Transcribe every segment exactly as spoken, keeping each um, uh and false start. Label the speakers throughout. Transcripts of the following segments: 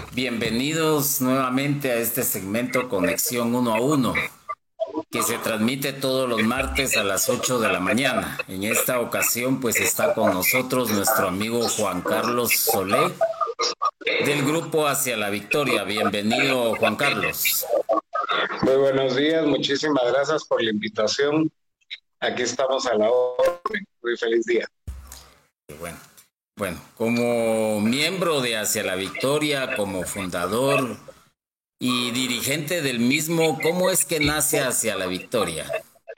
Speaker 1: Bienvenidos nuevamente a este segmento Conexión Uno a Uno, que se transmite todos los martes a las ocho de la mañana. En esta ocasión, pues está con nosotros nuestro amigo Juan Carlos Solé, del grupo Hacia la Victoria. Bienvenido, Juan Carlos.
Speaker 2: Muy buenos días, muchísimas gracias por la invitación. Aquí estamos a la orden. Muy feliz día.
Speaker 1: Bueno, bueno, como miembro de Hacia la Victoria, como fundador y dirigente del mismo, ¿cómo es que nace Hacia la Victoria?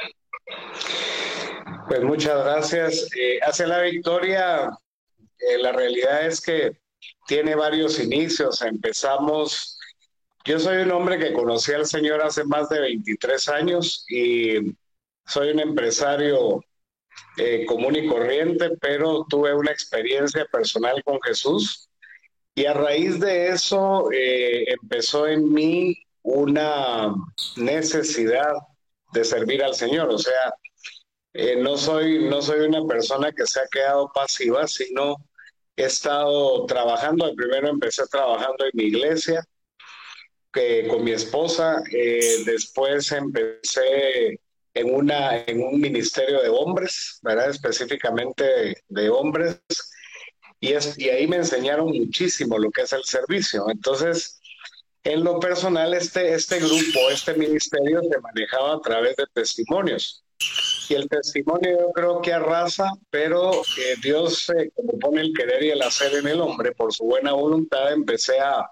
Speaker 2: Pues muchas gracias. Eh, Hacia la Victoria, eh, la realidad es que tiene varios inicios. Empezamos, yo soy un hombre que conocí al Señor hace más de veintitrés años y soy un empresario eh, común y corriente, pero tuve una experiencia personal con Jesús y a raíz de eso eh, empezó en mí una necesidad de servir al Señor. O sea, eh, no soy, no soy una persona que se ha quedado pasiva, sino he estado trabajando. Primero empecé trabajando en mi iglesia que, con mi esposa, eh, después empecé en, una, en un ministerio de hombres, ¿verdad? Específicamente de, de hombres, y, es, y ahí me enseñaron muchísimo lo que es el servicio. Entonces, en lo personal, este, este grupo, este ministerio se manejaba a través de testimonios. Y el testimonio yo creo que arrasa, pero eh, Dios, eh, como pone el querer y el hacer en el hombre, por su buena voluntad, empecé a,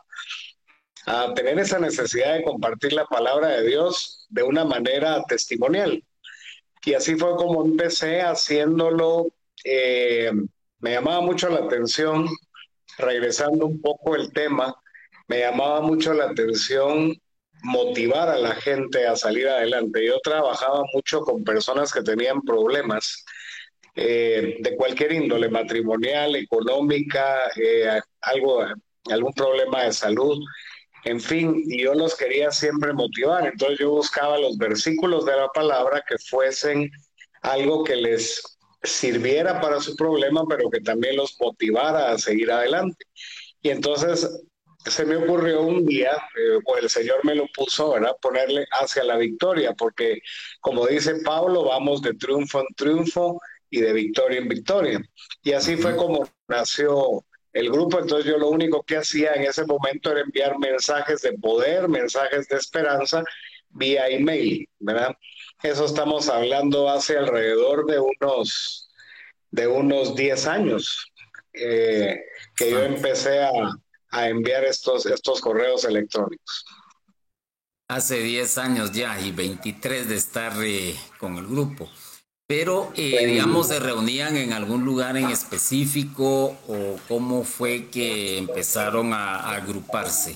Speaker 2: a tener esa necesidad de compartir la palabra de Dios de una manera testimonial. Y así fue como empecé haciéndolo. Eh, me llamaba mucho la atención, regresando un poco el tema, me llamaba mucho la atención motivar a la gente a salir adelante. Yo trabajaba mucho con personas que tenían problemas eh, de cualquier índole, matrimonial, económica, eh, algo, algún problema de salud, en fin, y yo los quería siempre motivar. Entonces yo buscaba los versículos de la palabra que fuesen algo que les sirviera para su problema, pero que también los motivara a seguir adelante. Y entonces se me ocurrió un día, eh, o el Señor me lo puso, ¿verdad? Ponerle Hacia la Victoria, porque como dice Pablo, vamos de triunfo en triunfo y de victoria en victoria. Y así fue como nació el grupo. Entonces yo lo único que hacía en ese momento era enviar mensajes de poder, mensajes de esperanza vía email, ¿verdad? Eso estamos hablando hace alrededor de unos, de unos diez años, eh, que yo empecé a, a enviar estos, estos correos electrónicos.
Speaker 1: Hace diez años ya y veintitrés de estar eh, con el grupo. Pero, eh, digamos, ¿se reunían en algún lugar en específico o cómo fue que empezaron a, a agruparse?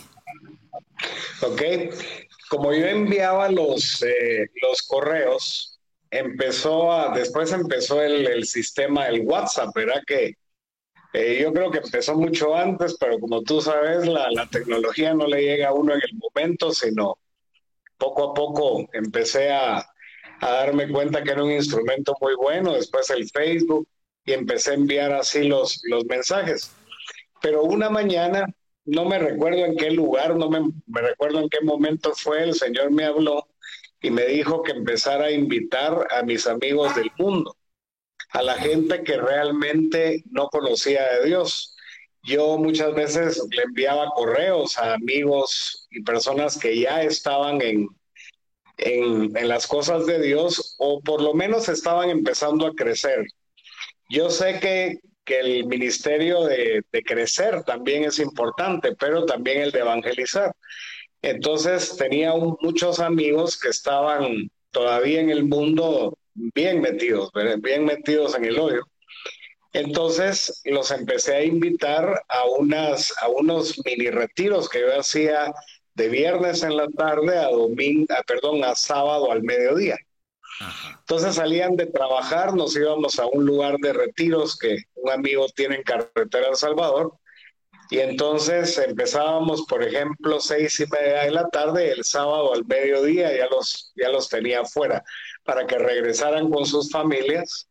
Speaker 2: Ok, como yo enviaba los, eh, los correos, empezó a, después empezó el, el sistema, el WhatsApp, ¿verdad? Que eh, yo creo que empezó mucho antes, pero como tú sabes, la, la tecnología no le llega a uno en el momento, sino poco a poco empecé a, a darme cuenta que era un instrumento muy bueno. Después el Facebook, y empecé a enviar así los, los mensajes. Pero una mañana, no me recuerdo en qué lugar, no me, me recuerdo en qué momento fue, el Señor me habló y me dijo que empezara a invitar a mis amigos del mundo, a la gente que realmente no conocía de Dios. Yo muchas veces le enviaba correos a amigos y personas que ya estaban en, en, en las cosas de Dios, o por lo menos estaban empezando a crecer. Yo sé que, que el ministerio de, de crecer también es importante, pero también el de evangelizar. Entonces tenía un, muchos amigos que estaban todavía en el mundo bien metidos, bien metidos en el hoyo. Entonces los empecé a invitar a, unas, a unos mini retiros que yo hacía de viernes en la tarde a domingo, a, perdón, a sábado al mediodía.
Speaker 1: Ajá.
Speaker 2: Entonces salían de trabajar, nos íbamos a un lugar de retiros que un amigo tiene en Carretera El Salvador, y entonces empezábamos, por ejemplo, seis y media de la tarde, el sábado al mediodía ya los, ya los tenía afuera para que regresaran con sus familias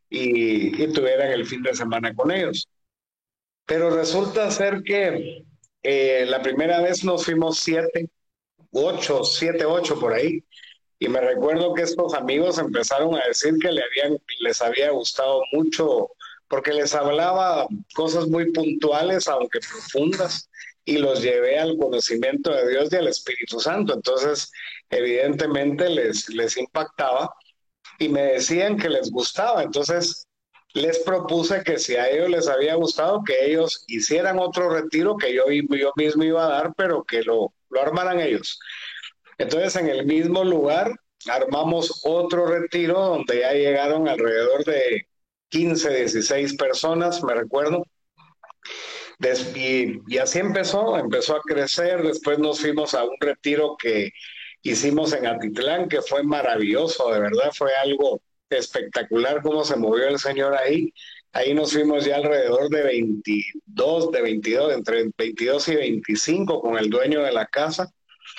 Speaker 2: y, y tuvieran el fin de semana con ellos. Pero resulta ser que Eh, la primera vez nos fuimos siete, ocho, siete, ocho por ahí. Y me recuerdo que estos amigos empezaron a decir que le habían, les había gustado mucho porque les hablaba cosas muy puntuales, aunque profundas, y los llevé al conocimiento de Dios y al Espíritu Santo. Entonces, evidentemente les, les impactaba y me decían que les gustaba. Entonces, les propuse que si a ellos les había gustado, que ellos hicieran otro retiro que yo, yo mismo iba a dar, pero que lo, lo armaran ellos. Entonces, en el mismo lugar armamos otro retiro donde ya llegaron alrededor de quince, dieciséis personas, me recuerdo. Des y, y así empezó, empezó a crecer. Después nos fuimos a un retiro que hicimos en Atitlán, que fue maravilloso, de verdad, fue algo espectacular cómo se movió el Señor ahí. Ahí nos fuimos ya alrededor de veintidós, de veintidós, entre veintidós y veinticinco con el dueño de la casa.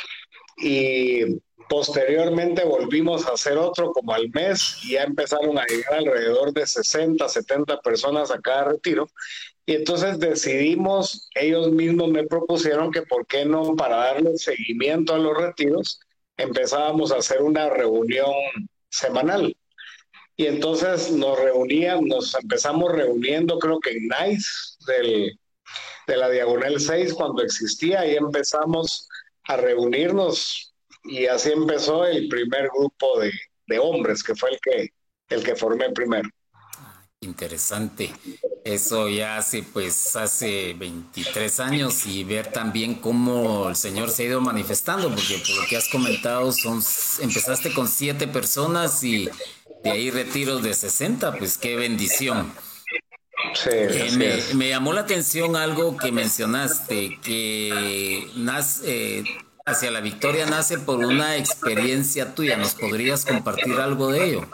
Speaker 2: Y posteriormente volvimos a hacer otro como al mes y ya empezaron a llegar alrededor de sesenta, setenta personas a cada retiro. Y entonces decidimos, ellos mismos me propusieron que por qué no, para darle seguimiento a los retiros, empezábamos a hacer una reunión semanal. Y entonces nos reuníamos, nos empezamos reuniendo, creo que en Nice, del, de la Diagonal seis, cuando existía, y empezamos a reunirnos, y así empezó el primer grupo de, de hombres, que fue el que, el que formé primero.
Speaker 1: Interesante. Eso ya hace, pues, hace veintitrés años, y ver también cómo el Señor se ha ido manifestando, porque por lo que has comentado, son, empezaste con siete personas y de ahí retiros de sesenta, pues qué bendición.
Speaker 2: Sí,
Speaker 1: eh, me, me llamó la atención algo que mencionaste, que nace, eh, hacia la victoria nace por una experiencia tuya. ¿Nos podrías compartir algo de ello?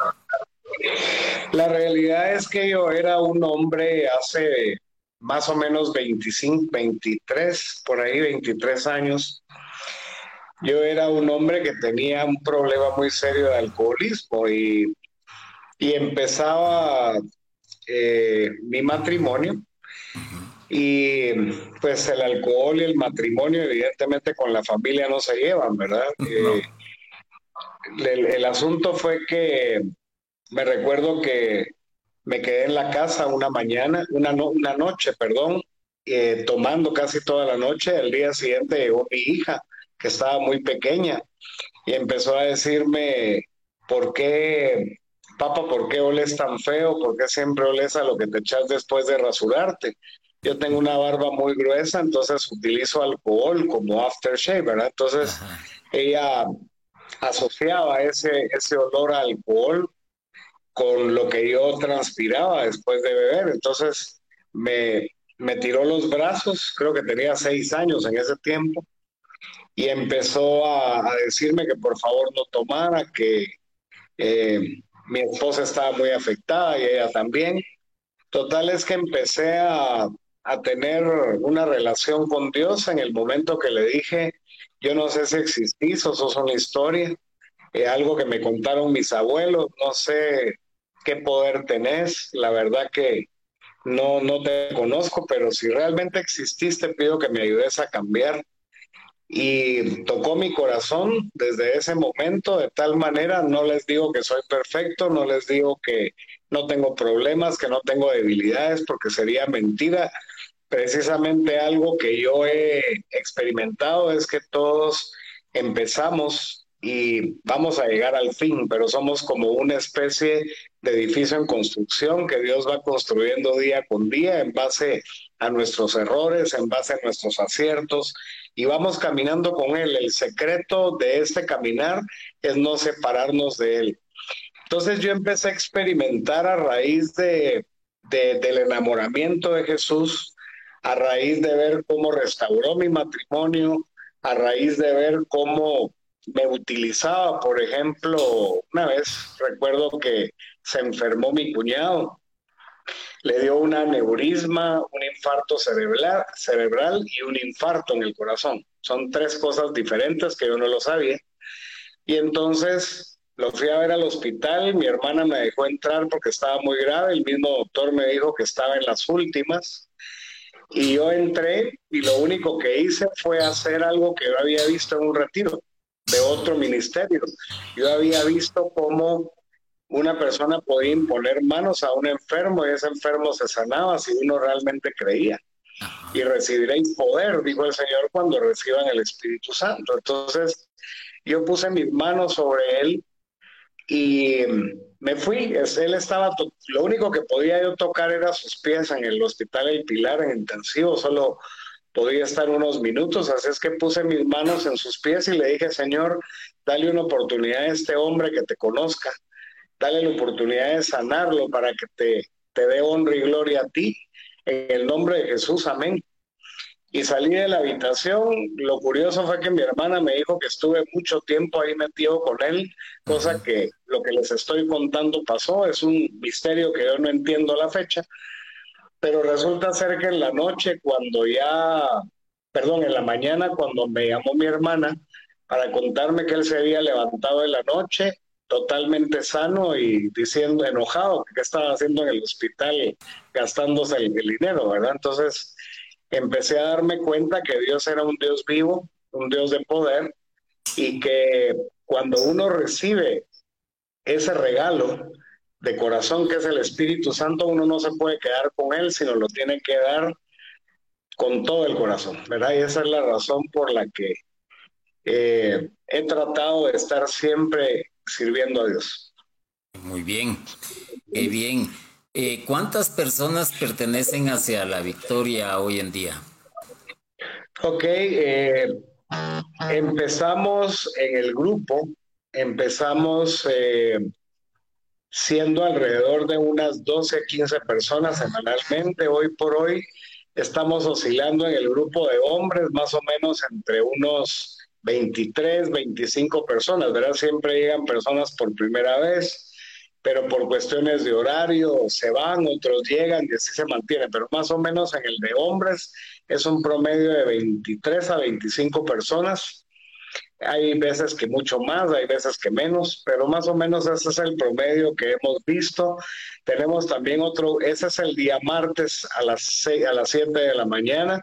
Speaker 2: La realidad es que yo era un hombre hace más o menos veinticinco, veintitrés, por ahí veintitrés años. Yo era un hombre que tenía un problema muy serio de alcoholismo y, y empezaba eh, mi matrimonio. Y pues el alcohol y el matrimonio evidentemente con la familia no se llevan, ¿verdad?
Speaker 1: No.
Speaker 2: Eh, el, el asunto fue que me recuerdo que me quedé en la casa una mañana, una, no, una noche, perdón, eh, tomando casi toda la noche. El día siguiente llegó mi hija, que estaba muy pequeña, y empezó a decirme, ¿por qué, papá, por qué oles tan feo? ¿Por qué siempre oles a lo que te echas después de rasurarte? Yo tengo una barba muy gruesa, entonces utilizo alcohol como aftershave, ¿verdad? Entonces
Speaker 1: Ajá.
Speaker 2: ella asociaba ese, ese olor a alcohol con lo que yo transpiraba después de beber. Entonces me, me tiró los brazos, creo que tenía seis años en ese tiempo, y empezó a, a decirme que por favor no tomara, que eh, mi esposa estaba muy afectada y ella también. Total es que empecé a, a tener una relación con Dios en el momento que le dije, yo no sé si existís o sos una historia, eh, algo que me contaron mis abuelos, no sé qué poder tenés, la verdad que no, no te conozco, pero si realmente existís, te pido que me ayudes a cambiar. Y tocó mi corazón desde ese momento de tal manera, no les digo que soy perfecto, no les digo que no tengo problemas, que no tengo debilidades, porque sería mentira. Precisamente algo que yo he experimentado es que todos empezamos y vamos a llegar al fin, pero somos como una especie de edificio en construcción que Dios va construyendo día con día en base a nuestros errores, en base a nuestros aciertos, y vamos caminando con Él. El secreto de este caminar es no separarnos de Él. Entonces yo empecé a experimentar a raíz de, de, del enamoramiento de Jesús, a raíz de ver cómo restauró mi matrimonio, a raíz de ver cómo me utilizaba. Por ejemplo, una vez recuerdo que se enfermó mi cuñado, le dio un aneurisma, un infarto cerebral, cerebral y un infarto en el corazón. Son tres cosas diferentes que yo no lo sabía. Y entonces lo fui a ver al hospital, mi hermana me dejó entrar porque estaba muy grave, el mismo doctor me dijo que estaba en las últimas. Y yo entré y lo único que hice fue hacer algo que yo había visto en un retiro de otro ministerio. Yo había visto cómo una persona podía imponer manos a un enfermo y ese enfermo se sanaba si uno realmente creía. Y recibiréis poder, dijo el Señor, cuando reciban el Espíritu Santo. Entonces yo puse mis manos sobre él y me fui. Él estaba, lo único que podía yo tocar era sus pies en el hospital El Pilar, en intensivo, solo podía estar unos minutos, así es que puse mis manos en sus pies y le dije: Señor, dale una oportunidad a este hombre que te conozca, dale la oportunidad de sanarlo para que te, te dé honra y gloria a ti, en el nombre de Jesús, amén. Y salí de la habitación. Lo curioso fue que mi hermana me dijo que estuve mucho tiempo ahí metido con él, cosa que lo que les estoy contando pasó, es un misterio que yo no entiendo la fecha, pero resulta ser que en la noche, cuando ya, perdón, en la mañana, cuando me llamó mi hermana para contarme que él se había levantado en la noche, totalmente sano y diciendo, enojado, que estaba haciendo en el hospital gastándose el, el dinero, ¿verdad? Entonces empecé a darme cuenta que Dios era un Dios vivo, un Dios de poder, y que cuando uno recibe ese regalo de corazón que es el Espíritu Santo, uno no se puede quedar con él, sino lo tiene que dar con todo el corazón, ¿verdad? Y esa es la razón por la que eh, he tratado de estar siempre sirviendo a Dios.
Speaker 1: Muy bien, qué bien. Eh, ¿Cuántas personas pertenecen hacia la Victoria hoy en día?
Speaker 2: Ok, eh, empezamos en el grupo, empezamos eh, siendo alrededor de unas doce, quince personas semanalmente. Hoy por hoy estamos oscilando en el grupo de hombres más o menos entre unos veintitrés, veinticinco personas, ¿verdad? Siempre llegan personas por primera vez, pero por cuestiones de horario se van, otros llegan y así se mantiene, pero más o menos en el de hombres es un promedio de veintitrés a veinticinco personas. Hay veces que mucho más, hay veces que menos, pero más o menos ese es el promedio que hemos visto. Tenemos también otro, ese es el día martes a las seis, a las siete de la mañana.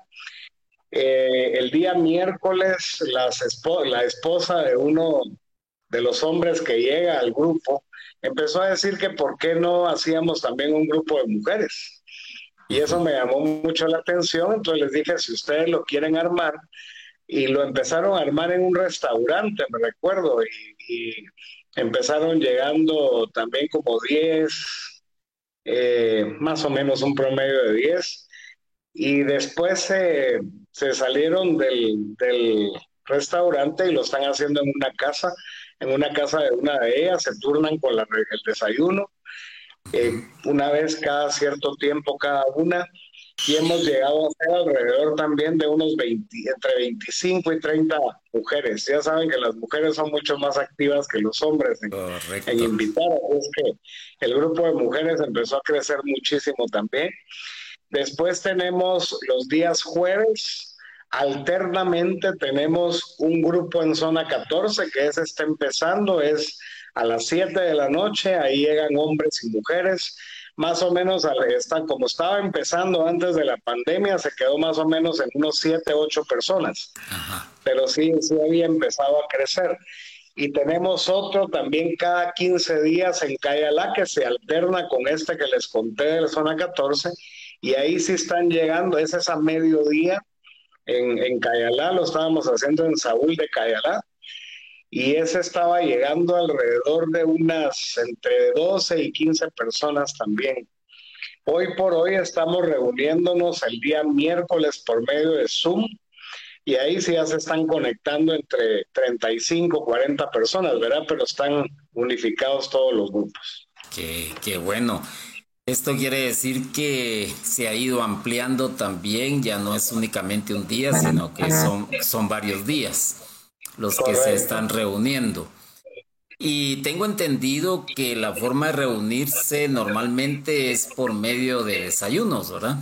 Speaker 2: Eh, el día miércoles, las espo la esposa de uno de los hombres que llega al grupo empezó a decir que por qué no hacíamos también un grupo de mujeres. Y eso me llamó mucho la atención, entonces les dije, si ustedes lo quieren armar, y lo empezaron a armar en un restaurante, me recuerdo, y, y empezaron llegando también como diez, eh, más o menos un promedio de diez, y después eh, se salieron del, del restaurante y lo están haciendo en una casa, en una casa de una de ellas, se turnan con la, el desayuno, eh, una vez cada cierto tiempo cada una, y hemos llegado a ser alrededor también de unos veinte, entre veinticinco y treinta mujeres. Ya saben que las mujeres son mucho más activas que los hombres en, en invitar, es que el grupo de mujeres empezó a crecer muchísimo también. Después tenemos los días jueves, alternamente tenemos un grupo en zona catorce, que es está empezando, es a las siete de la noche, ahí llegan hombres y mujeres, más o menos, está, como estaba empezando antes de la pandemia, se quedó más o menos en unos siete, ocho personas. Ajá. Pero sí, sí había empezado a crecer. Y tenemos otro también cada quince días en Cayalá, que se alterna con este que les conté de la zona catorce, y ahí sí están llegando, ese es a mediodía en, en Cayalá, lo estábamos haciendo en Saúl de Cayalá, y ese estaba llegando alrededor de unas entre doce y quince personas también. Hoy por hoy estamos reuniéndonos el día miércoles por medio de Zoom, y ahí sí ya se están conectando entre treinta y cinco, cuarenta personas, ¿verdad? Pero están unificados todos los grupos.
Speaker 1: Qué, qué bueno. Esto quiere decir que se ha ido ampliando también, ya no es únicamente un día, sino que son, son varios días los Correcto. Que se están reuniendo. Y tengo entendido que la forma de reunirse normalmente es por medio de desayunos, ¿verdad?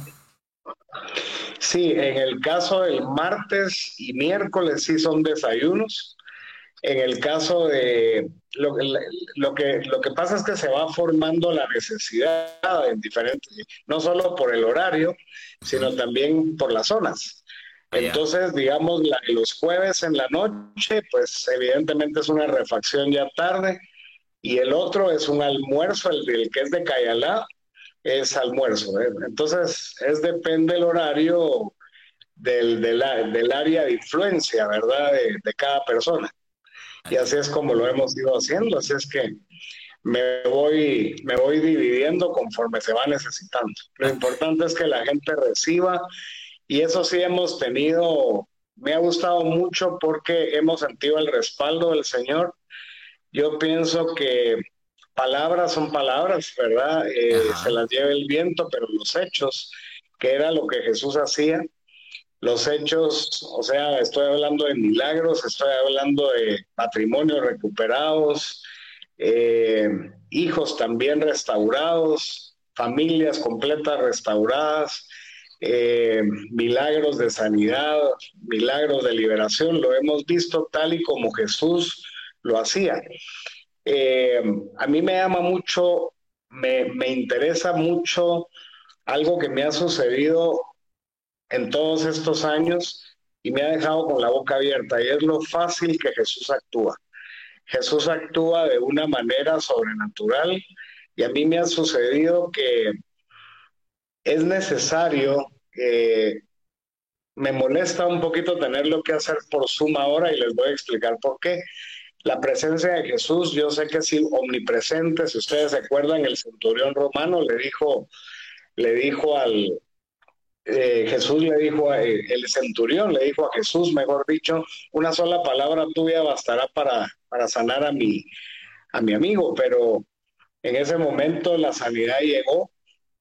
Speaker 2: Sí, en el caso del martes y miércoles sí son desayunos. En el caso de lo, lo, que, lo que pasa es que se va formando la necesidad en diferentes, no solo por el horario, sino también por las zonas.
Speaker 1: Allá.
Speaker 2: Entonces, digamos, la, los jueves en la noche, pues evidentemente es una refacción ya tarde, y el otro es un almuerzo, el, el que es de Cayalá, es almuerzo. ¿eh? Entonces, es depende del horario del, del, del área de influencia, ¿verdad? De, de cada persona. Y así es como lo hemos ido haciendo, así es que me voy, me voy dividiendo conforme se va necesitando. Lo importante es que la gente reciba, y eso sí hemos tenido, me ha gustado mucho porque hemos sentido el respaldo del Señor. Yo pienso que palabras son palabras, ¿verdad? Eh, se
Speaker 1: Ajá.
Speaker 2: las lleva el viento, pero los hechos, que era lo que Jesús hacía, los hechos, o sea, estoy hablando de milagros, estoy hablando de matrimonios recuperados, eh, hijos también restaurados, familias completas restauradas, eh, milagros de sanidad, milagros de liberación, lo hemos visto tal y como Jesús lo hacía. Eh, a mí me llama mucho, me, me interesa mucho algo que me ha sucedido en todos estos años y me ha dejado con la boca abierta, y es lo fácil que Jesús actúa. Jesús actúa de una manera sobrenatural, y a mí me ha sucedido que es necesario, eh, me molesta un poquito tenerlo que hacer por suma ahora, y les voy a explicar por qué. La presencia de Jesús, yo sé que es omnipresente. Si ustedes se acuerdan, el centurión romano le dijo, le dijo al, eh, Jesús le dijo, a, eh, el centurión le dijo a Jesús, mejor dicho, una sola palabra tuya bastará para, para sanar a mi, a mi amigo, pero en ese momento la sanidad llegó.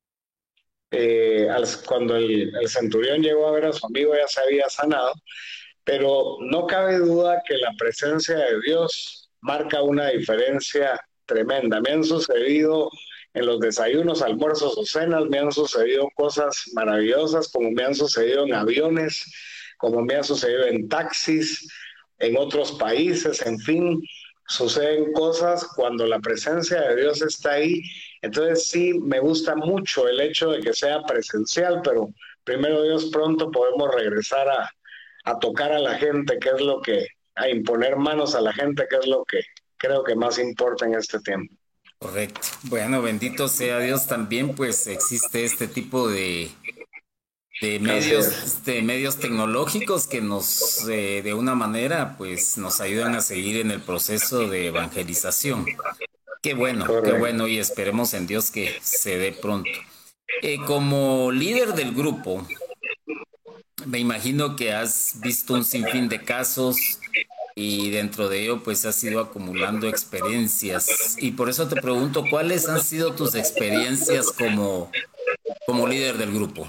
Speaker 2: Eh, al, cuando el, el centurión llegó a ver a su amigo, ya se había sanado, pero no cabe duda que la presencia de Dios marca una diferencia tremenda. Me han sucedido en los desayunos, almuerzos o cenas, me han sucedido cosas maravillosas, como me han sucedido en aviones, como me ha sucedido en taxis, en otros países, en fin, suceden cosas cuando la presencia de Dios está ahí. Entonces sí, me gusta mucho el hecho de que sea presencial, pero primero Dios, pronto podemos regresar a, a tocar a la gente, que es lo que, a imponer manos a la gente, que es lo que creo que más importa en este tiempo.
Speaker 1: Correcto. Bueno, bendito sea Dios también, pues existe este tipo de, de
Speaker 2: Así es.
Speaker 1: medios, de medios tecnológicos que nos, eh, de una manera, pues nos ayudan a seguir en el proceso de evangelización. Qué bueno, qué
Speaker 2: Correcto.
Speaker 1: bueno, y esperemos en Dios que se dé pronto. Eh, como líder del grupo, me imagino que has visto un sinfín de casos y dentro de ello pues has ido acumulando experiencias. Y por eso te pregunto, ¿cuáles han sido tus experiencias como, como líder del grupo?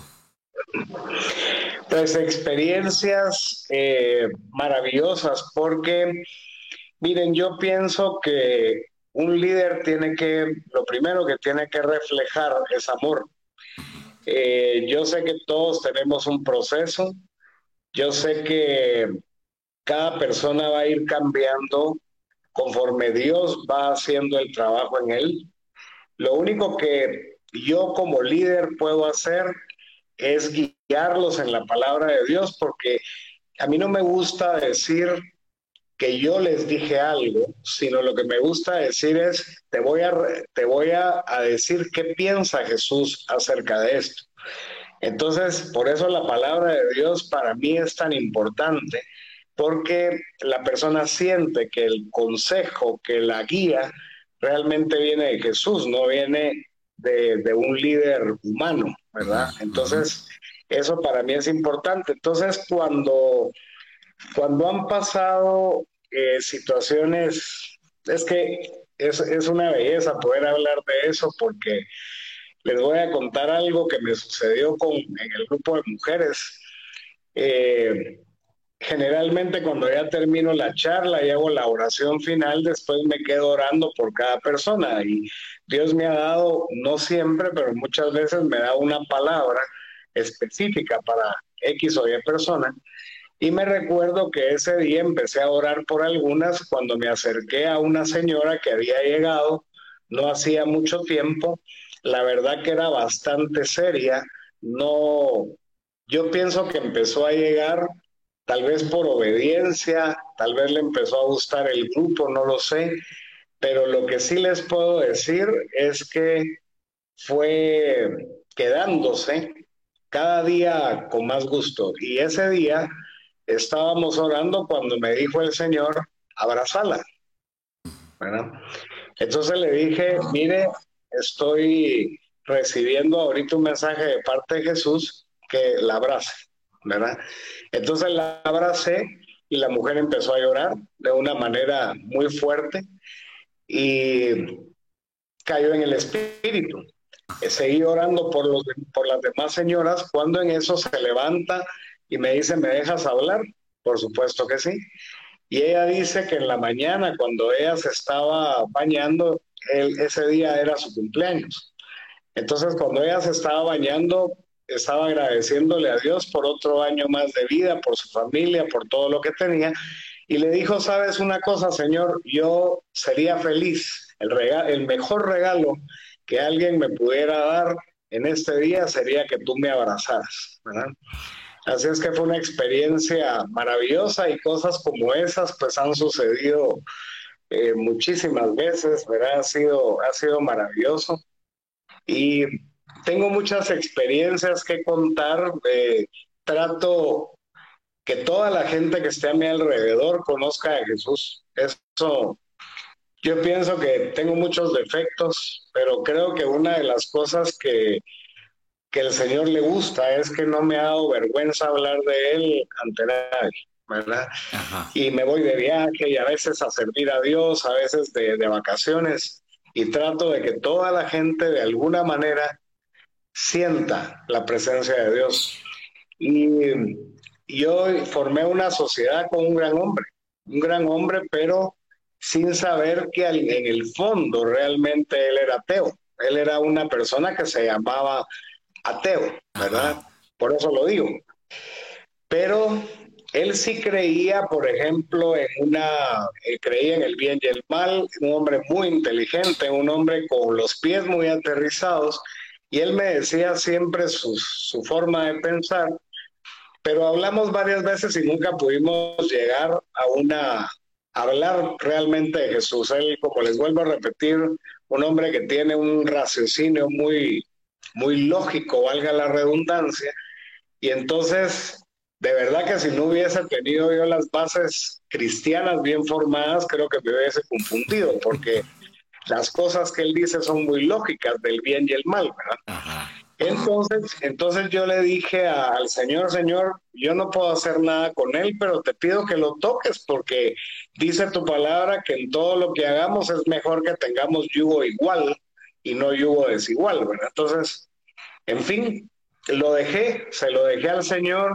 Speaker 2: Pues experiencias eh, maravillosas, porque miren, yo pienso que un líder tiene que, lo primero que tiene que reflejar es amor. Eh, yo sé que todos tenemos un proceso, yo sé que cada persona va a ir cambiando conforme Dios va haciendo el trabajo en él. Lo único que yo como líder puedo hacer es guiarlos en la palabra de Dios, porque a mí no me gusta decir que yo les dije algo, sino lo que me gusta decir es, te voy a, te voy a, a decir qué piensa Jesús acerca de esto. Entonces, por eso la palabra de Dios para mí es tan importante, porque la persona siente que el consejo, que la guía, realmente viene de Jesús, no viene de, de un líder humano,
Speaker 1: Ujú,
Speaker 2: ¿verdad?
Speaker 1: ujú.
Speaker 2: Entonces, eso para mí es importante. Entonces, cuando, cuando han pasado eh, situaciones, es que es, es una belleza poder hablar de eso, porque les voy a contar algo que me sucedió con, en el grupo de mujeres. Eh, Generalmente cuando ya termino la charla y hago la oración final, después me quedo orando por cada persona, y Dios me ha dado, no siempre, pero muchas veces me da una palabra específica para X o Y persona. Y me recuerdo que ese día empecé a orar por algunas cuando me acerqué a una señora que había llegado no hacía mucho tiempo. La verdad que era bastante seria. No, yo pienso que empezó a llegar tal vez por obediencia, tal vez le empezó a gustar el grupo, no lo sé, pero lo que sí les puedo decir es que fue quedándose cada día con más gusto. Y ese día estábamos orando cuando me dijo el Señor, abrazala, ¿verdad? Entonces le dije, mire, estoy recibiendo ahorita un mensaje de parte de Jesús que la abrace, ¿verdad? Entonces la abracé y la mujer empezó a llorar de una manera muy fuerte y cayó en el espíritu. Seguí orando por, los, por las demás señoras cuando en eso se levanta y me dice, ¿me dejas hablar? Por supuesto que sí. Y ella dice que en la mañana, cuando ella se estaba bañando, él, ese día era su cumpleaños. Entonces, cuando ella se estaba bañando, estaba agradeciéndole a Dios por otro año más de vida, por su familia, por todo lo que tenía. Y le dijo, ¿sabes una cosa, Señor? Yo sería feliz. El, regalo, el mejor regalo que alguien me pudiera dar en este día sería que tú me abrazaras, ¿verdad? Así es que fue una experiencia maravillosa y cosas como esas pues han sucedido eh, muchísimas veces, ¿verdad? Ha sido, ha sido maravilloso y tengo muchas experiencias que contar. Eh, trato que toda la gente que esté a mi alrededor conozca a Jesús. Eso, yo pienso que tengo muchos defectos, pero creo que una de las cosas que que el Señor le gusta es que no me ha dado vergüenza hablar de Él ante nadie, ¿verdad? Ajá. Y me voy de viaje y a veces a servir a Dios, a veces de, de vacaciones, y trato de que toda la gente de alguna manera sienta la presencia de Dios. Y yo formé una sociedad con un gran hombre, un gran hombre, pero sin saber que en el fondo realmente él era ateo. Él era una persona que se llamaba ateo, ¿verdad? Ajá. Por eso lo digo. Pero él sí creía, por ejemplo, en una, él creía en el bien y el mal, un hombre muy inteligente, un hombre con los pies muy aterrizados, y él me decía siempre su, su forma de pensar, pero hablamos varias veces y nunca pudimos llegar a una, a hablar realmente de Jesús. Él, como les vuelvo a repetir, un hombre que tiene un raciocinio muy muy lógico, valga la redundancia, y entonces, de verdad que si no hubiese tenido yo las bases cristianas bien formadas, creo que me hubiese confundido, porque las cosas que él dice son muy lógicas del bien y el mal, ¿verdad? Ajá. Entonces, entonces yo le dije a, al Señor, Señor, yo no puedo hacer nada con él, pero te pido que lo toques, porque dice tu palabra que en todo lo que hagamos es mejor que tengamos yugo igual y no yugo desigual, ¿verdad? Entonces, en fin, lo dejé, se lo dejé al Señor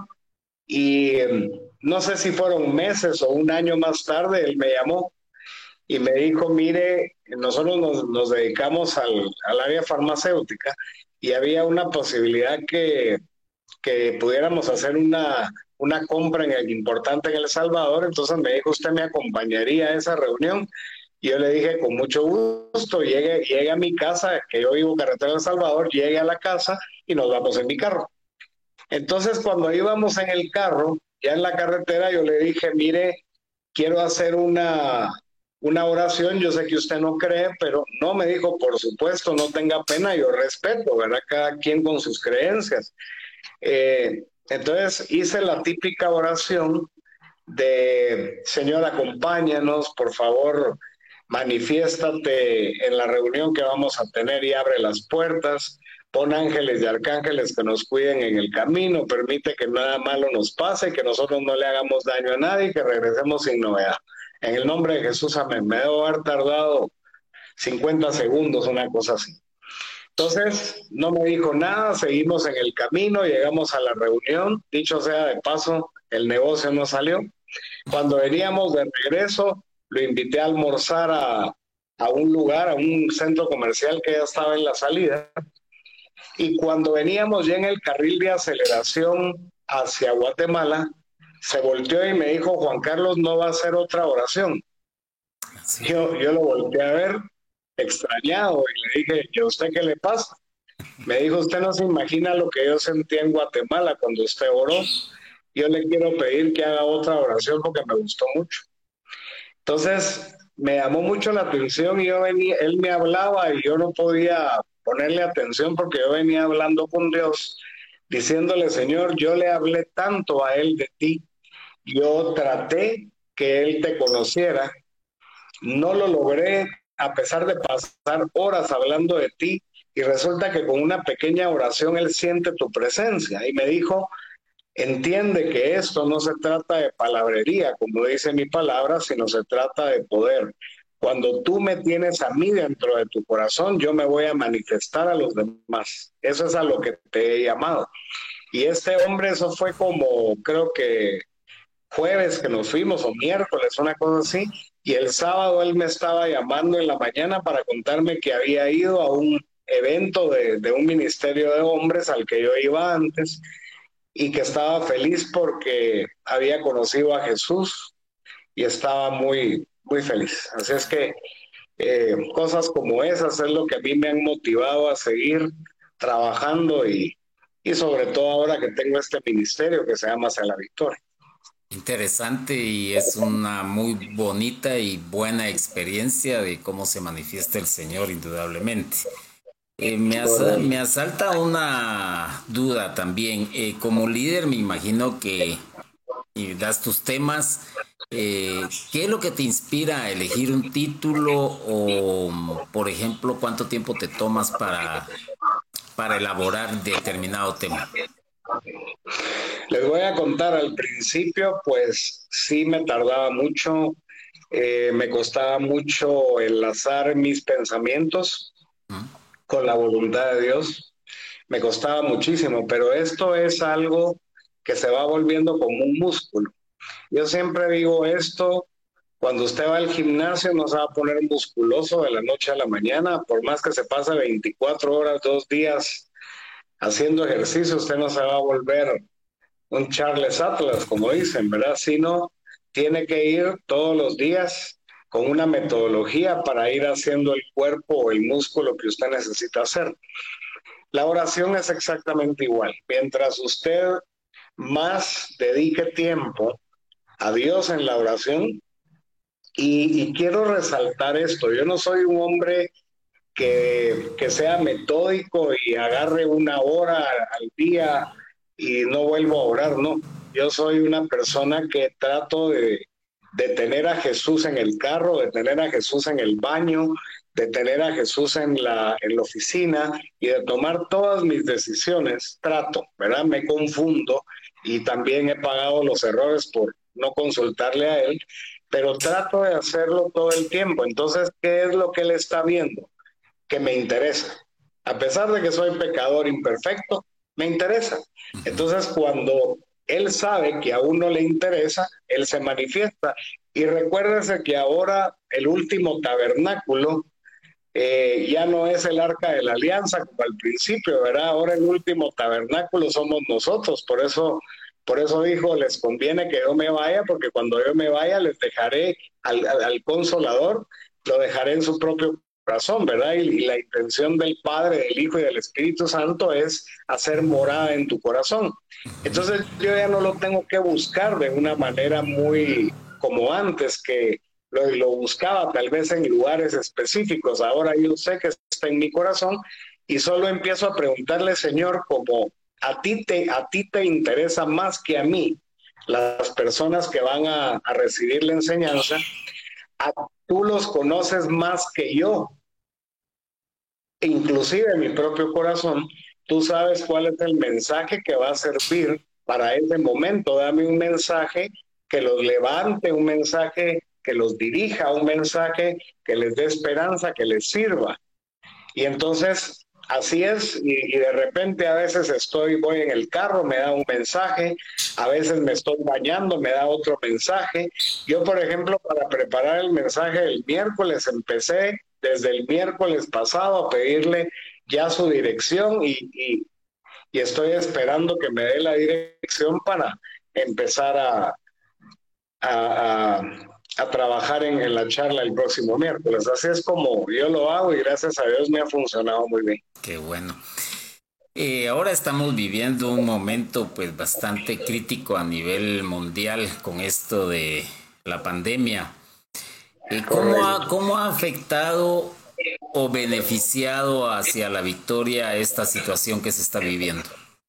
Speaker 2: y eh, no sé si fueron meses o un año más tarde, él me llamó y me dijo, mire, nosotros nos, nos dedicamos al, al área farmacéutica y había una posibilidad que, que pudiéramos hacer una, una compra en el, importante en El Salvador, entonces me dijo, ¿usted me acompañaría a esa reunión? Y yo le dije, con mucho gusto, llegue, llegue a mi casa, que yo vivo carretera de El Salvador, llegue a la casa y nos vamos en mi carro. Entonces, cuando íbamos en el carro, ya en la carretera, yo le dije, mire, quiero hacer una, una oración, yo sé que usted no cree, pero no, me dijo, por supuesto, no tenga pena, yo respeto, ¿verdad? Cada quien con sus creencias. Eh, entonces, hice la típica oración de, Señor, acompáñanos, por favor, manifiéstate en la reunión que vamos a tener y abre las puertas, pon ángeles y arcángeles que nos cuiden en el camino, permite que nada malo nos pase, que nosotros no le hagamos daño a nadie y que regresemos sin novedad. En el nombre de Jesús, amén. Me debo haber tardado cincuenta segundos, una cosa así. Entonces, no me dijo nada, seguimos en el camino, llegamos a la reunión, dicho sea de paso, el negocio no salió. Cuando veníamos de regreso, lo invité a almorzar a, a un lugar, a un centro comercial que ya estaba en la salida. Y cuando veníamos ya en el carril de aceleración hacia Guatemala, se volteó y me dijo, Juan Carlos, no va a hacer otra oración. Sí. Yo, yo lo volteé a ver extrañado y le dije, ¿y a usted qué le pasa? Me dijo, usted no se imagina lo que yo sentí en Guatemala cuando usted oró. Yo le quiero pedir que haga otra oración porque me gustó mucho. Entonces, me llamó mucho la atención y yo venía, él me hablaba y yo no podía ponerle atención porque yo venía hablando con Dios, diciéndole, Señor, yo le hablé tanto a él de ti, yo traté que él te conociera, no lo logré a pesar de pasar horas hablando de ti, y resulta que con una pequeña oración él siente tu presencia, y me dijo, entiende que esto no se trata de palabrería, como dice mi palabra, sino se trata de poder. Cuando tú me tienes a mí dentro de tu corazón, yo me voy a manifestar a los demás. Eso es a lo que te he llamado. Y este hombre, eso fue como, creo que jueves que nos fuimos, o miércoles, una cosa así, y el sábado él me estaba llamando en la mañana para contarme que había ido a un evento de, de un ministerio de hombres al que yo iba antes, y que estaba feliz porque había conocido a Jesús y estaba muy, muy feliz. Así es que eh, cosas como esas es lo que a mí me han motivado a seguir trabajando y, y sobre todo ahora que tengo este ministerio que se llama Hacia la Victoria.
Speaker 1: Interesante, y es una muy bonita y buena experiencia de cómo se manifiesta el Señor, indudablemente. Eh, me, asa, me asalta una duda también. Eh, como líder, me imagino que y das tus temas. Eh, ¿Qué es lo que te inspira a elegir un título? O, por ejemplo, ¿cuánto tiempo te tomas para, para elaborar determinado tema?
Speaker 2: Les voy a contar, al principio, pues sí me tardaba mucho, eh, me costaba mucho enlazar mis pensamientos ¿Mm? con la voluntad de Dios, me costaba muchísimo, pero esto es algo que se va volviendo como un músculo. Yo siempre digo esto, cuando usted va al gimnasio no se va a poner musculoso de la noche a la mañana, por más que se pase veinticuatro horas, dos días haciendo ejercicio, usted no se va a volver un Charles Atlas, como dicen, ¿verdad? Sino tiene que ir todos los días con una metodología para ir haciendo el cuerpo o el músculo que usted necesita hacer. La oración es exactamente igual. Mientras usted más dedique tiempo a Dios en la oración, y, y quiero resaltar esto, yo no soy un hombre que, que sea metódico y agarre una hora al día y no vuelvo a orar, no. Yo soy una persona que trato de, de tener a Jesús en el carro, de tener a Jesús en el baño, de tener a Jesús en la, en la oficina y de tomar todas mis decisiones. Trato, ¿verdad? Me confundo y también he pagado los errores por no consultarle a Él, pero trato de hacerlo todo el tiempo. Entonces, ¿qué es lo que Él está viendo? Que me interesa. A pesar de que soy pecador imperfecto, me interesa. Entonces, cuando Él sabe que a uno le interesa, Él se manifiesta. Y recuérdese que ahora el último tabernáculo eh, ya no es el arca de la alianza como al principio, ¿verdad? Ahora el último tabernáculo somos nosotros. Por eso, por eso dijo, les conviene que yo me vaya, porque cuando yo me vaya les dejaré al, al, al Consolador, lo dejaré en su propio corazón, ¿verdad? Y, y la intención del Padre, del Hijo y del Espíritu Santo es hacer morada en tu corazón. Entonces yo ya no lo tengo que buscar de una manera muy como antes, que lo, lo buscaba tal vez en lugares específicos. Ahora yo sé que está en mi corazón y solo empiezo a preguntarle, Señor, como a ti te, a ti te interesa más que a mí las personas que van a, a recibir la enseñanza, a tú los conoces más que yo, inclusive en mi propio corazón, tú sabes cuál es el mensaje que va a servir para ese momento. Dame un mensaje que los levante, un mensaje que los dirija, un mensaje que les dé esperanza, que les sirva. Y entonces, así es, y, y de repente a veces estoy, voy en el carro, me da un mensaje, a veces me estoy bañando, me da otro mensaje. Yo, por ejemplo, para preparar el mensaje del miércoles, empecé desde el miércoles pasado a pedirle ya su dirección y, y, y estoy esperando que me dé la dirección para empezar a, a, a, a trabajar en, en la charla el próximo miércoles. Así es como yo lo hago y gracias a Dios me ha funcionado muy bien.
Speaker 1: Qué bueno. Eh, ahora estamos viviendo un momento pues bastante crítico a nivel mundial con esto de la pandemia. Eh, ¿cómo ha, cómo ha afectado o beneficiado hacia la victoria esta situación que se está viviendo?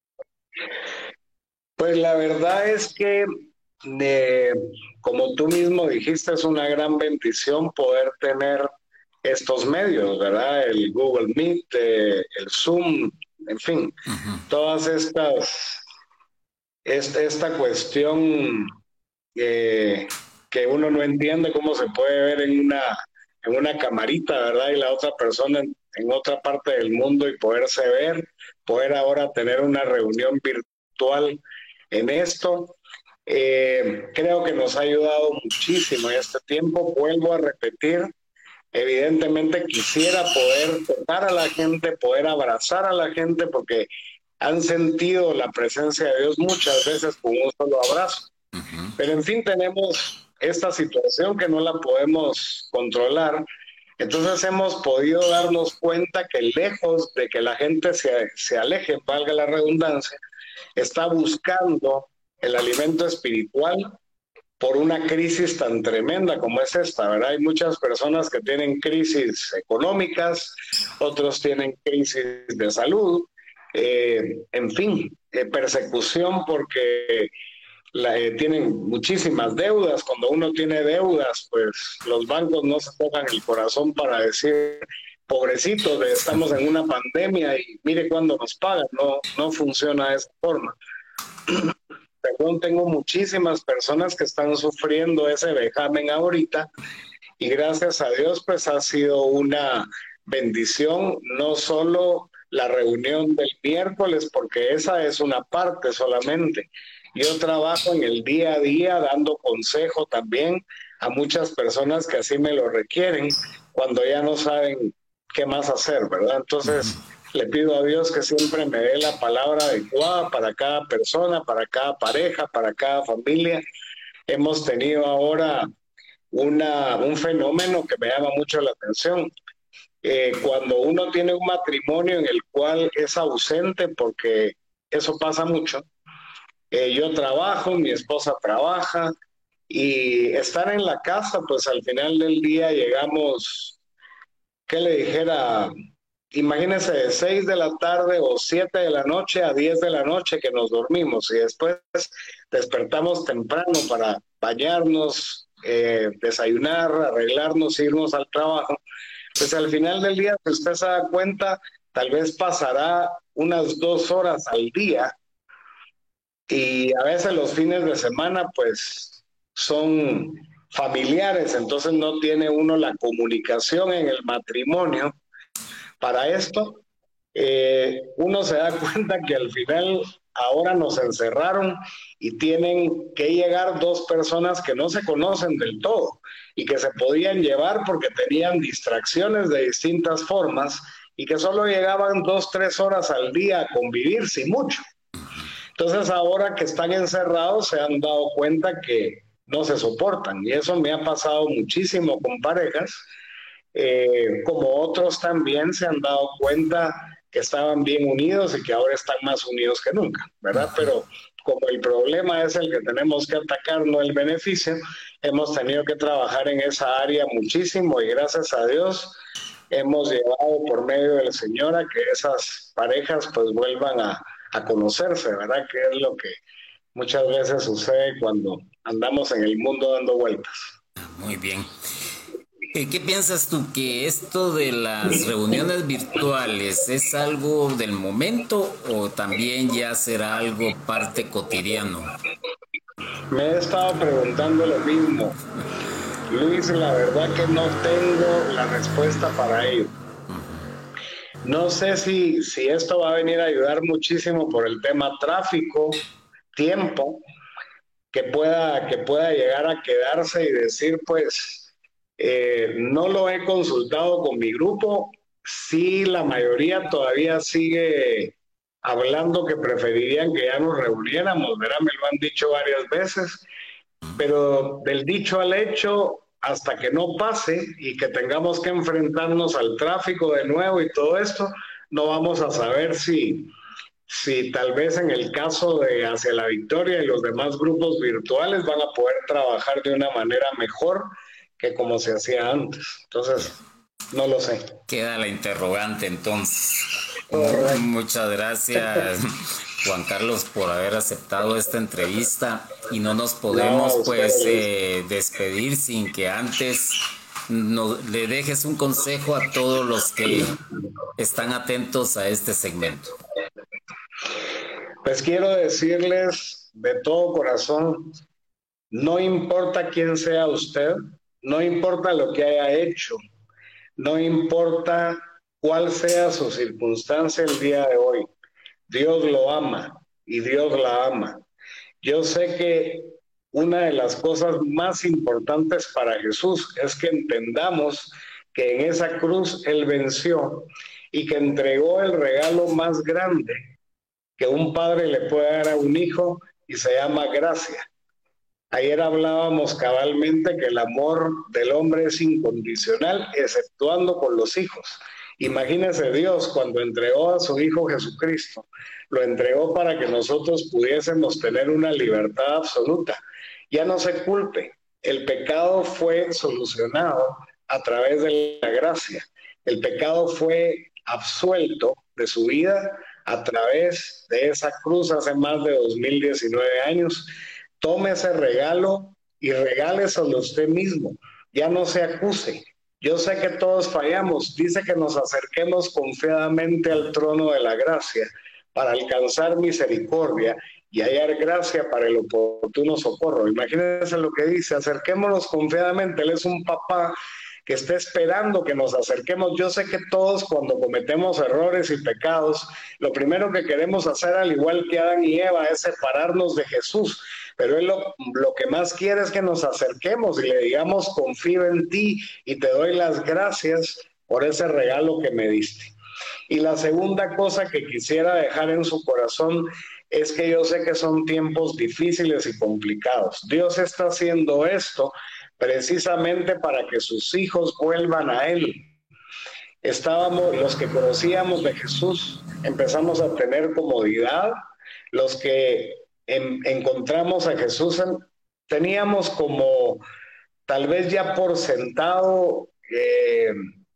Speaker 2: Pues la verdad es que, eh, como tú mismo dijiste, es una gran bendición poder tener estos medios, ¿verdad? El Google Meet, eh, el Zoom, en fin, uh-huh. todas estas, esta, esta cuestión eh, que uno no entiende cómo se puede ver en una, en una camarita, ¿verdad? Y la otra persona en, en otra parte del mundo y poderse ver, poder ahora tener una reunión virtual en esto. Eh, creo que nos ha ayudado muchísimo en este tiempo. Vuelvo a repetir, evidentemente quisiera poder tocar a la gente, poder abrazar a la gente, porque han sentido la presencia de Dios muchas veces con un solo abrazo. Uh-huh. Pero en fin, tenemos esta situación que no la podemos controlar. Entonces hemos podido darnos cuenta que lejos de que la gente se, se aleje, valga la redundancia, está buscando el alimento espiritual por una crisis tan tremenda como es esta, ¿verdad? Hay muchas personas que tienen crisis económicas, otros tienen crisis de salud, eh, en fin, eh, persecución porque la, eh, tienen muchísimas deudas. Cuando uno tiene deudas, pues los bancos no se tocan el corazón para decir, pobrecitos, estamos en una pandemia y mire cuándo nos pagan. No, no funciona de esa forma. Perdón, tengo muchísimas personas que están sufriendo ese vejamen ahorita y gracias a Dios pues ha sido una bendición, no solo la reunión del miércoles, porque esa es una parte solamente. Yo trabajo en el día a día dando consejo también a muchas personas que así me lo requieren cuando ya no saben qué más hacer, ¿verdad? Entonces le pido a Dios que siempre me dé la palabra adecuada para cada persona, para cada pareja, para cada familia. Hemos tenido ahora una, un fenómeno que me llama mucho la atención. Eh, cuando uno tiene un matrimonio en el cual es ausente, porque eso pasa mucho, eh, yo trabajo, mi esposa trabaja, y estar en la casa, pues al final del día llegamos, ¿qué le dijera? Imagínense de seis de la tarde o siete de la noche a diez de la noche que nos dormimos y después despertamos temprano para bañarnos, eh, desayunar, arreglarnos, irnos al trabajo. Pues al final del día, si usted se da cuenta, tal vez pasará unas dos horas al día y a veces los fines de semana pues son familiares, entonces no tiene uno la comunicación en el matrimonio. Para esto, eh, uno se da cuenta que al final ahora nos encerraron y tienen que llegar dos personas que no se conocen del todo y que se podían llevar porque tenían distracciones de distintas formas y que solo llegaban dos, tres horas al día a convivir, sin mucho. Entonces ahora que están encerrados se han dado cuenta que no se soportan y eso me ha pasado muchísimo con parejas. Eh, como otros también se han dado cuenta que estaban bien unidos y que ahora están más unidos que nunca, ¿verdad? Pero como el problema es el que tenemos que atacar, no el beneficio, hemos tenido que trabajar en esa área muchísimo y gracias a Dios hemos llevado por medio del Señor a que esas parejas pues vuelvan a, a conocerse, ¿verdad? Que es lo que muchas veces sucede cuando andamos en el mundo dando vueltas.
Speaker 1: Muy bien. ¿Qué piensas tú, que esto de las reuniones virtuales es algo del momento o también ya será algo parte cotidiano?
Speaker 2: Me he estado preguntando lo mismo, Luis, la verdad que no tengo la respuesta para ello. No sé si, si esto va a venir a ayudar muchísimo por el tema tráfico, tiempo, que pueda, que pueda llegar a quedarse y decir, pues, Eh, no lo he consultado con mi grupo, sí, la mayoría todavía sigue hablando que preferirían que ya nos reuniéramos, ¿verdad? Me lo han dicho varias veces, pero del dicho al hecho, hasta que no pase y que tengamos que enfrentarnos al tráfico de nuevo y todo esto, no vamos a saber si, si tal vez en el caso de Hacia la Victoria y los demás grupos virtuales van a poder trabajar de una manera mejor que como se hacía antes. Entonces, no lo sé.
Speaker 1: Queda la interrogante entonces. Muchas gracias, Juan Carlos, por haber aceptado esta entrevista, y no nos podemos no, pues eh, despedir sin que antes no, le dejes un consejo a todos los que están atentos a este segmento.
Speaker 2: Pues quiero decirles de todo corazón, no importa quién sea usted, no importa lo que haya hecho, no importa cuál sea su circunstancia el día de hoy, Dios lo ama y Dios la ama. Yo sé que una de las cosas más importantes para Jesús es que entendamos que en esa cruz Él venció y que entregó el regalo más grande que un padre le puede dar a un hijo, y se llama gracia. Ayer hablábamos cabalmente que el amor del hombre es incondicional, exceptuando con los hijos. Imagínese Dios cuando entregó a su Hijo Jesucristo, lo entregó para que nosotros pudiésemos tener una libertad absoluta. Ya no se culpe, el pecado fue solucionado a través de la gracia. El pecado fue absuelto de su vida a través de esa cruz hace más de dos mil diecinueve años. Tome ese regalo y regáleselo usted mismo. Ya no se acuse. Yo sé que todos fallamos. Dice que nos acerquemos confiadamente al trono de la gracia para alcanzar misericordia y hallar gracia para el oportuno socorro. Imagínense lo que dice, acerquémonos confiadamente. Él es un papá que está esperando que nos acerquemos. Yo sé que todos cuando cometemos errores y pecados, lo primero que queremos hacer, al igual que Adán y Eva, es separarnos de Jesús. Pero Él lo, lo que más quiere es que nos acerquemos y le digamos, confío en ti y te doy las gracias por ese regalo que me diste. Y la segunda cosa que quisiera dejar en su corazón es que yo sé que son tiempos difíciles y complicados. Dios está haciendo esto precisamente para que sus hijos vuelvan a Él. Estábamos, los que conocíamos de Jesús, empezamos a tener comodidad. Los que en, encontramos a Jesús, teníamos como tal vez ya por sentado eh,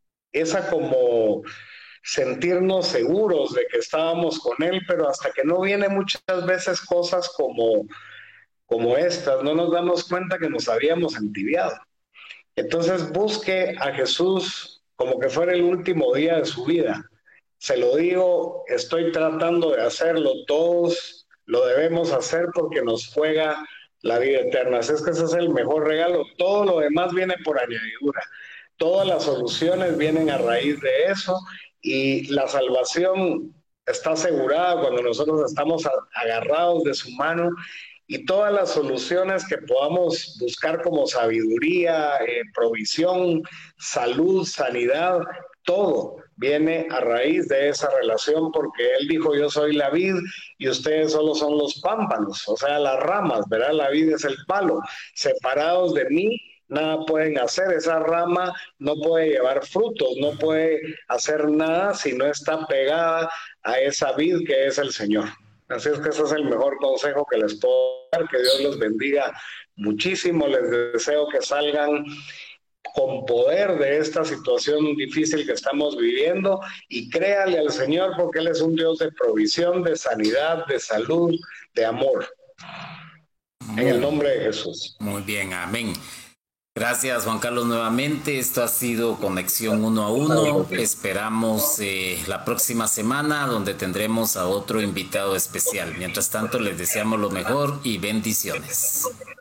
Speaker 2: esa como sentirnos seguros de que estábamos con Él, pero hasta que no vienen muchas veces cosas como como estas, no nos damos cuenta que nos habíamos entibiado. Entonces busque a Jesús como que fuera el último día de su vida. Se lo digo, estoy tratando de hacerlo, todos lo debemos hacer porque nos juega la vida eterna. Así es que ese es el mejor regalo. Todo lo demás viene por añadidura. Todas las soluciones vienen a raíz de eso, y la salvación está asegurada cuando nosotros estamos agarrados de su mano. Y todas las soluciones que podamos buscar como sabiduría, eh, provisión, salud, sanidad, todo viene a raíz de esa relación, porque Él dijo, yo soy la vid y ustedes solo son los pámpanos, o sea, las ramas, ¿verdad? La vid es el palo. Separados de mí, nada pueden hacer. Esa rama no puede llevar frutos, no puede hacer nada si no está pegada a esa vid que es el Señor. Así es que ese es el mejor consejo que les puedo dar. Que Dios los bendiga muchísimo. Les deseo que salgan con poder de esta situación difícil que estamos viviendo, y créale al Señor, porque Él es un Dios de provisión, de sanidad, de salud, de amor. Muy, en el nombre de Jesús.
Speaker 1: Muy bien, amén. Gracias, Juan Carlos, nuevamente. Esto ha sido Conexión Uno a Uno. Esperamos eh, la próxima semana, donde tendremos a otro invitado especial. Mientras tanto, les deseamos lo mejor y bendiciones.